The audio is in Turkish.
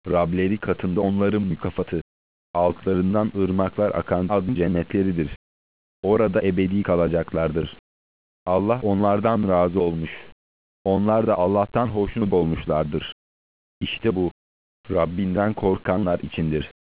Rableri katında onların mükafatı, altlarından ırmaklar akan adın cennetleridir. Orada ebedi kalacaklardır. Allah onlardan razı olmuş. Onlar da Allah'tan hoşnut olmuşlardır. İşte bu, Rabbinden korkanlar içindir.